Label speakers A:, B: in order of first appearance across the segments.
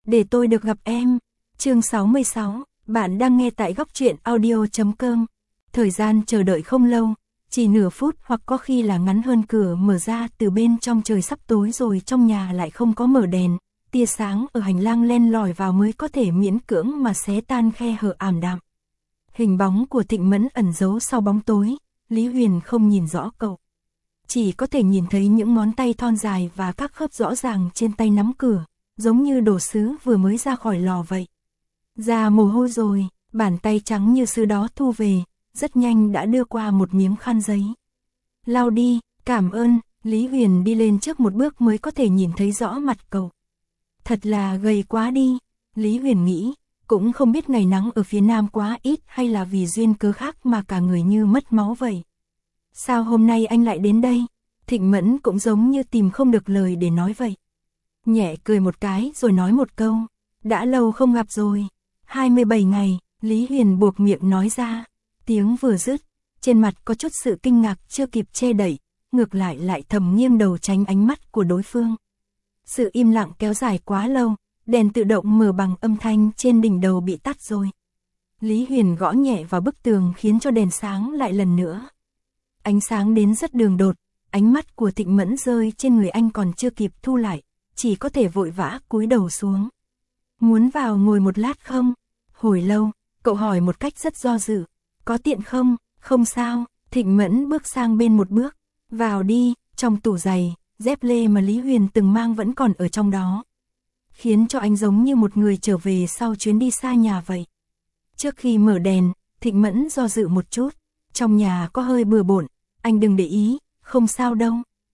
A: để tôi được gặp em. Chương 66, bạn đang nghe tại góc truyện audio.com. Thời gian chờ đợi không lâu, chỉ nửa phút hoặc có khi là ngắn hơn. Cửa mở ra, từ bên trong trời sắp tối rồi, trong nhà lại không có mở đèn, tia sáng ở hành lang len lỏi vào mới có thể miễn cưỡng mà xé tan khe hở ảm đạm. Hình bóng của Thịnh Mẫn ẩn giấu sau bóng tối, Lý Huyền không nhìn rõ cậu. Chỉ có thể nhìn thấy những ngón tay thon dài và các khớp rõ ràng trên tay nắm cửa, giống như đồ sứ vừa mới ra khỏi lò vậy. Ra mồ hôi rồi, bàn tay trắng như sứ đó thu về, rất nhanh đã đưa qua một miếng khăn giấy. Lau đi, cảm ơn. Lý Huyền đi lên trước một bước mới có thể nhìn thấy rõ mặt cậu. Thật là gầy quá đi, Lý Huyền nghĩ, cũng không biết ngày nắng ở phía Nam quá ít hay là vì duyên cớ khác mà cả người như mất máu vậy. Sao hôm nay anh lại đến đây? Thịnh Mẫn cũng giống như tìm không được lời để nói vậy. Nhẹ cười một cái rồi nói một câu, đã lâu không gặp rồi. 27 ngày, Lý Huyền buộc miệng nói ra. Tiếng vừa dứt, trên mặt có chút sự kinh ngạc chưa kịp che đậy, ngược lại thầm nghiêng đầu tránh ánh mắt của đối phương. Sự im lặng kéo dài quá lâu, đèn tự động mở bằng âm thanh trên đỉnh đầu bị tắt rồi. Lý Huyền gõ nhẹ vào bức tường khiến cho đèn sáng lại lần nữa. Ánh sáng đến rất đường đột, ánh mắt của Thịnh Mẫn rơi trên người anh còn chưa kịp thu lại, chỉ có thể vội vã cúi đầu xuống. Muốn vào ngồi một lát không? Hồi lâu, cậu hỏi một cách rất do dự. Có tiện không? Không sao. Thịnh Mẫn bước sang bên một bước. Vào đi. Trong tủ giày, dép lê mà Lý Huyền từng mang vẫn còn ở trong đó, khiến cho anh giống như một người trở về sau chuyến đi xa nhà vậy. Trước khi mở đèn, Thịnh Mẫn do dự một chút. Trong nhà có hơi bừa bộn, anh đừng để ý, không sao đâu.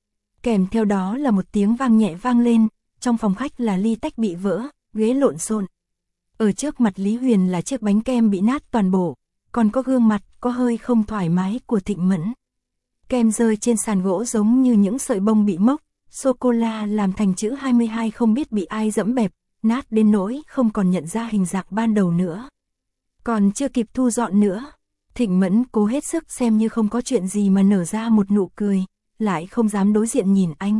A: Kèm theo đó là một tiếng vang nhẹ vang lên, trong phòng khách là ly tách bị vỡ, ghế lộn xộn. Ở trước mặt Lý Huyền là chiếc bánh kem bị nát toàn bộ, còn có gương mặt có hơi không thoải mái của Thịnh Mẫn. Kem rơi trên sàn gỗ giống như những sợi bông bị mốc, sô-cô-la làm thành chữ 22 không biết bị ai dẫm bẹp, nát đến nỗi không còn nhận ra hình dạng ban đầu nữa. Còn chưa kịp thu dọn nữa, Thịnh Mẫn cố hết sức xem như không có chuyện gì mà nở ra một nụ cười, lại không dám đối diện nhìn anh.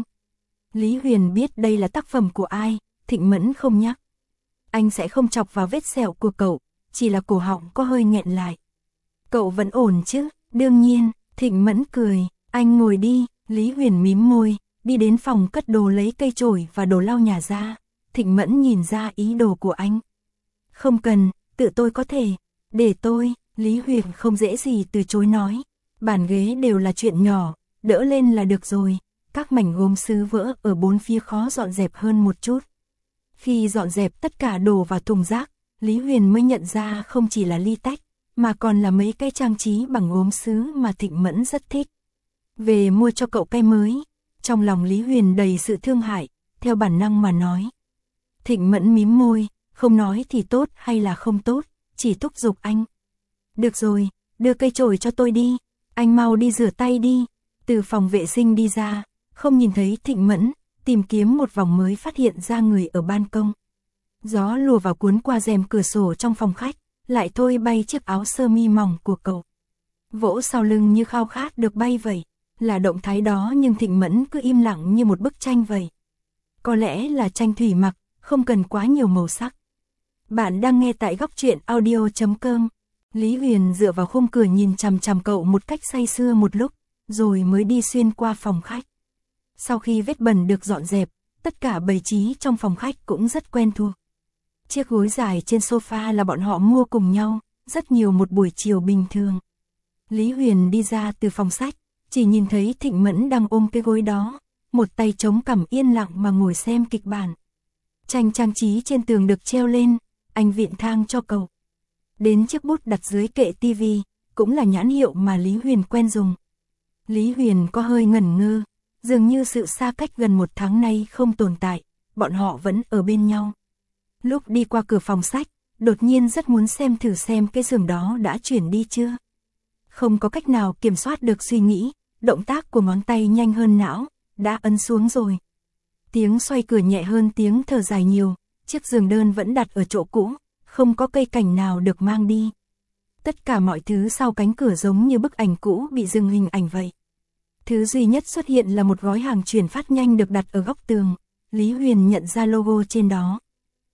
A: Lý Huyền biết đây là tác phẩm của ai, Thịnh Mẫn không nhắc. Anh sẽ không chọc vào vết sẹo của cậu, chỉ là cổ họng có hơi nghẹn lại. Cậu vẫn ổn chứ? Đương nhiên. Thịnh Mẫn cười, anh ngồi đi. Lý Huyền mím môi, đi đến phòng cất đồ lấy cây chổi và đồ lau nhà ra. Thịnh Mẫn nhìn ra ý đồ của anh. Không cần, tự tôi có thể. Để tôi. Lý Huyền không dễ gì từ chối nói. Bàn ghế đều là chuyện nhỏ, đỡ lên là được rồi. Các mảnh gốm sứ vỡ ở bốn phía khó dọn dẹp hơn một chút. Khi dọn dẹp tất cả đồ vào thùng rác, Lý Huyền mới nhận ra không chỉ là ly tách, mà còn là mấy cái trang trí bằng gốm sứ mà Thịnh Mẫn rất thích. Về mua cho cậu cái mới. Trong lòng Lý Huyền đầy sự thương hại, theo bản năng mà nói. Thịnh Mẫn mím môi, không nói thì tốt hay là không tốt, chỉ thúc giục anh. Được rồi, đưa cây chổi cho tôi đi, anh mau đi rửa tay đi. Từ phòng vệ sinh đi ra, không nhìn thấy Thịnh Mẫn, tìm kiếm một vòng mới phát hiện ra người ở ban công. Gió lùa vào cuốn qua rèm cửa sổ trong phòng khách, lại thôi bay chiếc áo sơ mi mỏng của cậu. Vỗ sau lưng như khao khát được bay vậy, là động thái đó nhưng Thịnh Mẫn cứ im lặng như một bức tranh vậy. Có lẽ là tranh thủy mặc, không cần quá nhiều màu sắc. Bạn đang nghe tại góc truyện audio.com. Lý Huyền dựa vào khung cửa nhìn chằm chằm cậu một cách say sưa một lúc, rồi mới đi xuyên qua phòng khách. Sau khi vết bẩn được dọn dẹp, tất cả bày trí trong phòng khách cũng rất quen thuộc. Chiếc gối dài trên sofa là bọn họ mua cùng nhau, rất nhiều một buổi chiều bình thường. Lý Huyền đi ra từ phòng sách, chỉ nhìn thấy Thịnh Mẫn đang ôm cái gối đó, một tay chống cằm yên lặng mà ngồi xem kịch bản. Tranh trang trí trên tường được treo lên, anh vịn thang cho cậu. Đến chiếc bút đặt dưới kệ tivi, cũng là nhãn hiệu mà Lý Huyền quen dùng. Lý Huyền có hơi ngẩn ngơ, dường như sự xa cách gần một tháng nay không tồn tại, bọn họ vẫn ở bên nhau. Lúc đi qua cửa phòng sách, đột nhiên rất muốn xem thử xem cái giường đó đã chuyển đi chưa. Không có cách nào kiểm soát được suy nghĩ, động tác của ngón tay nhanh hơn não, đã ấn xuống rồi. Tiếng xoay cửa nhẹ hơn tiếng thở dài nhiều, chiếc giường đơn vẫn đặt ở chỗ cũ, không có cây cảnh nào được mang đi. Tất cả mọi thứ sau cánh cửa giống như bức ảnh cũ bị dừng hình ảnh vậy. Thứ duy nhất xuất hiện là một gói hàng chuyển phát nhanh được đặt ở góc tường, Lý Huyền nhận ra logo trên đó.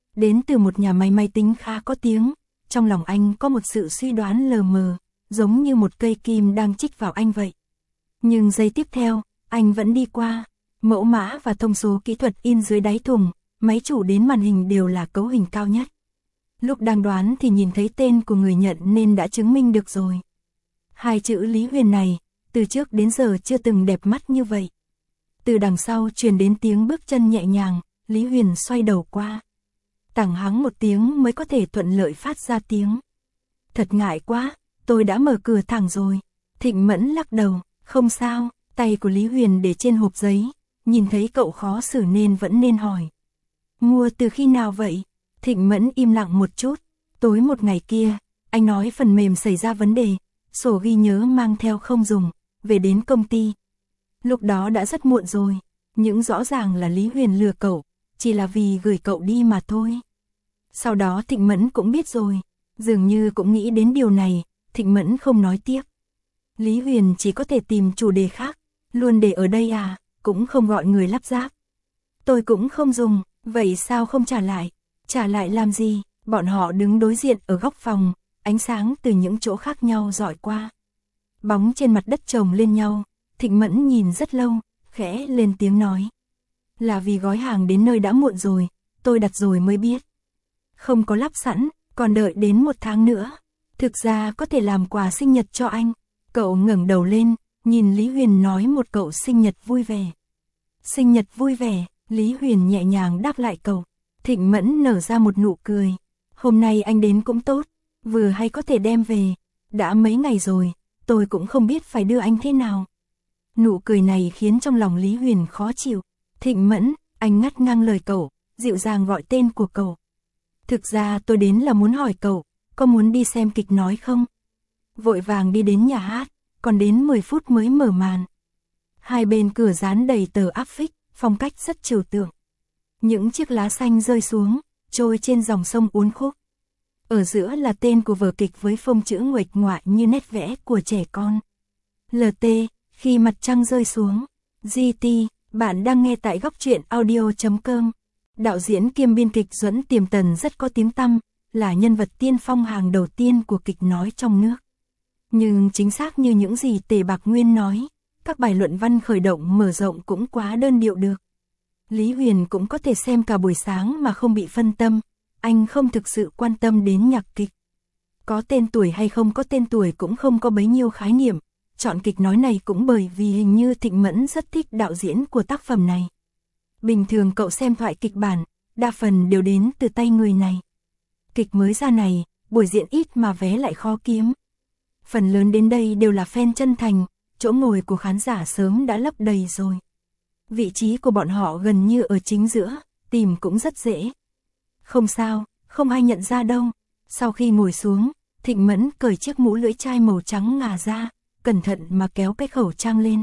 A: đến từ một nhà máy máy tính khá có tiếng. Trong lòng anh có một sự suy đoán lờ mờ, giống như một cây kim đang chích vào anh vậy. Nhưng giây tiếp theo, anh vẫn đi qua. Mẫu mã và thông số kỹ thuật in dưới đáy thùng, máy chủ đến màn hình đều là cấu hình cao nhất. Lúc đang đoán thì nhìn thấy tên của người nhận nên đã chứng minh được rồi. Hai chữ Lý Huyền này, từ trước đến giờ chưa từng đẹp mắt như vậy. Từ đằng sau truyền đến tiếng bước chân nhẹ nhàng, Lý Huyền xoay đầu qua. Tảng hắng một tiếng mới có thể thuận lợi phát ra tiếng. Thật ngại quá, tôi đã mở cửa thẳng rồi. Thịnh Mẫn lắc đầu, không sao, tay của Lý Huyền để trên hộp giấy, nhìn thấy cậu khó xử nên vẫn nên hỏi. Mua từ khi nào vậy? Thịnh Mẫn im lặng một chút. Tối một ngày kia, anh nói phần mềm xảy ra vấn đề, sổ ghi nhớ mang theo không dùng, về đến công ty. Lúc đó đã rất muộn rồi, nhưng rõ ràng là Lý Huyền lừa cậu, chỉ là vì gửi cậu đi mà thôi. Sau đó Thịnh Mẫn cũng biết rồi, dường như cũng nghĩ đến điều này, Thịnh Mẫn không nói tiếp. Lý Huyền chỉ có thể tìm chủ đề khác, luôn để ở đây à, cũng không gọi người lắp ráp. Tôi cũng không dùng, vậy sao không trả lại? Trả lại làm gì? Bọn họ đứng đối diện ở góc phòng, ánh sáng từ những chỗ khác nhau dọi qua. Bóng trên mặt đất chồng lên nhau, Thịnh Mẫn nhìn rất lâu, khẽ lên tiếng nói. Là vì gói hàng đến nơi đã muộn rồi, tôi đặt rồi mới biết. Không có lắp sẵn, còn đợi đến 1 tháng nữa. Thực ra có thể làm quà sinh nhật cho anh. Cậu ngẩng đầu lên, nhìn Lý Huyền nói một cậu sinh nhật vui vẻ. Sinh nhật vui vẻ, Lý Huyền nhẹ nhàng đáp lại cậu. Thịnh Mẫn nở ra một nụ cười. Hôm nay anh đến cũng tốt, vừa hay có thể đem về. Đã mấy ngày rồi, tôi cũng không biết phải đưa anh thế nào. Nụ cười này khiến trong lòng Lý Huyền khó chịu. Thịnh Mẫn, anh ngắt ngang lời cậu, dịu dàng gọi tên của cậu. Thực ra tôi đến là muốn hỏi cậu, có muốn đi xem kịch nói không? Vội vàng đi đến nhà hát, còn đến 10 phút mới mở màn. Hai bên cửa dán đầy tờ áp phích, phong cách rất trừu tượng. Những chiếc lá xanh rơi xuống, trôi trên dòng sông uốn khúc. Ở giữa là tên của vở kịch với phông chữ nguệch ngoại như nét vẽ của trẻ con. LT, khi mặt trăng rơi xuống. GT, bạn đang nghe tại góc truyện audio.com. Đạo diễn kiêm biên kịch Duẫn Tiềm Tần rất có tiếng tăm, là nhân vật tiên phong hàng đầu tiên của kịch nói trong nước. Nhưng chính xác như những gì Tề Bạc Nguyên nói, các bài luận văn khởi động mở rộng cũng quá đơn điệu được. Lý Huyền cũng có thể xem cả buổi sáng mà không bị phân tâm, anh không thực sự quan tâm đến nhạc kịch. Có tên tuổi hay không có tên tuổi cũng không có bấy nhiêu khái niệm, chọn kịch nói này cũng bởi vì hình như Thịnh Mẫn rất thích đạo diễn của tác phẩm này. Bình thường cậu xem thoại kịch bản, đa phần đều đến từ tay người này. Kịch mới ra này, buổi diễn ít mà vé lại khó kiếm. Phần lớn đến đây đều là fan chân thành, chỗ ngồi của khán giả sớm đã lấp đầy rồi. Vị trí của bọn họ gần như ở chính giữa, tìm cũng rất dễ. Không sao, không ai nhận ra đâu. Sau khi ngồi xuống, Thịnh Mẫn cởi chiếc mũ lưỡi chai màu trắng ngà ra, cẩn thận mà kéo cái khẩu trang lên.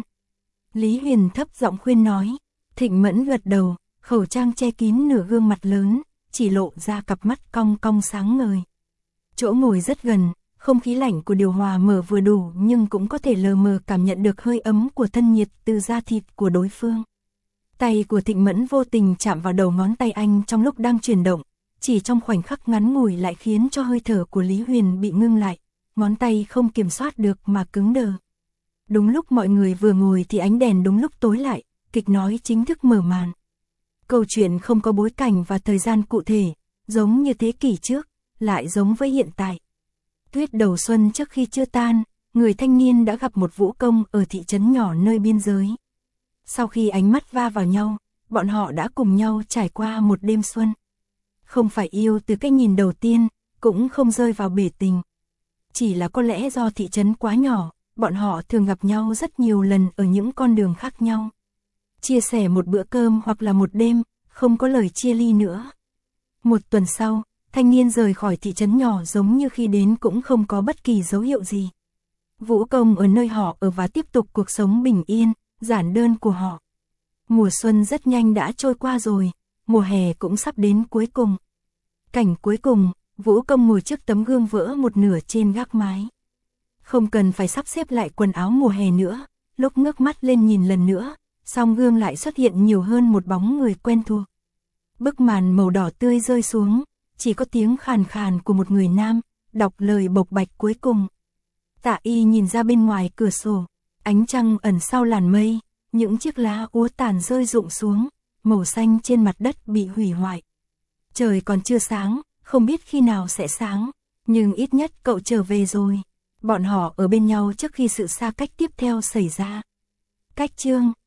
A: Lý Huyền thấp giọng khuyên nói. Thịnh Mẫn gật đầu, khẩu trang che kín nửa gương mặt lớn, chỉ lộ ra cặp mắt cong cong sáng ngời. Chỗ ngồi rất gần, không khí lạnh của điều hòa mở vừa đủ nhưng cũng có thể lờ mờ cảm nhận được hơi ấm của thân nhiệt từ da thịt của đối phương. Tay của Thịnh Mẫn vô tình chạm vào đầu ngón tay anh trong lúc đang chuyển động, chỉ trong khoảnh khắc ngắn ngủi lại khiến cho hơi thở của Lý Huyền bị ngưng lại, ngón tay không kiểm soát được mà cứng đờ. Đúng lúc mọi người vừa ngồi thì ánh đèn đúng lúc tối lại, kịch nói chính thức mở màn. Câu chuyện không có bối cảnh và thời gian cụ thể, giống như thế kỷ trước, lại giống với hiện tại. Tuyết đầu xuân trước khi chưa tan, người thanh niên đã gặp một vũ công ở thị trấn nhỏ nơi biên giới. Sau khi ánh mắt va vào nhau, bọn họ đã cùng nhau trải qua một đêm xuân. Không phải yêu từ cái nhìn đầu tiên, cũng không rơi vào bể tình. Chỉ là có lẽ do thị trấn quá nhỏ, bọn họ thường gặp nhau rất nhiều lần ở những con đường khác nhau. Chia sẻ một bữa cơm hoặc là một đêm, không có lời chia ly nữa. Một tuần sau, thanh niên rời khỏi thị trấn nhỏ giống như khi đến cũng không có bất kỳ dấu hiệu gì. Vũ công ở nơi họ ở và tiếp tục cuộc sống bình yên, giản đơn của họ. Mùa xuân rất nhanh đã trôi qua rồi, mùa hè cũng sắp đến cuối cùng. Cảnh cuối cùng, Vũ công ngồi trước tấm gương vỡ một nửa trên gác mái. Không cần phải sắp xếp lại quần áo mùa hè nữa, lúc ngước mắt lên nhìn lần nữa, song gương lại xuất hiện nhiều hơn một bóng người quen thuộc. Bức màn màu đỏ tươi rơi xuống, chỉ có tiếng khàn khàn của một người nam, đọc lời bộc bạch cuối cùng. Tạ Y nhìn ra bên ngoài cửa sổ, ánh trăng ẩn sau làn mây, những chiếc lá úa tàn rơi rụng xuống, màu xanh trên mặt đất bị hủy hoại. Trời còn chưa sáng, không biết khi nào sẽ sáng, nhưng ít nhất cậu trở về rồi. Bọn họ ở bên nhau trước khi sự xa cách tiếp theo xảy ra. Cách chương